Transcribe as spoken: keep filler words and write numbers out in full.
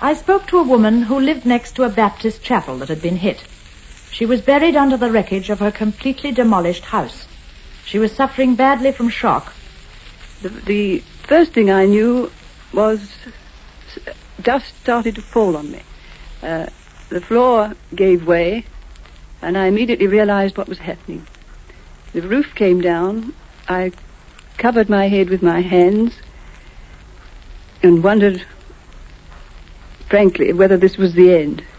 I spoke to a woman who lived next to a Baptist chapel that had been hit. She was buried under the wreckage of her completely demolished house. She was suffering badly from shock. The, the first thing I knew was dust started to fall on me. Uh, the floor gave way, and I immediately realized what was happening. The roof came down. I covered my head with my hands and wondered, frankly, whether this was the end.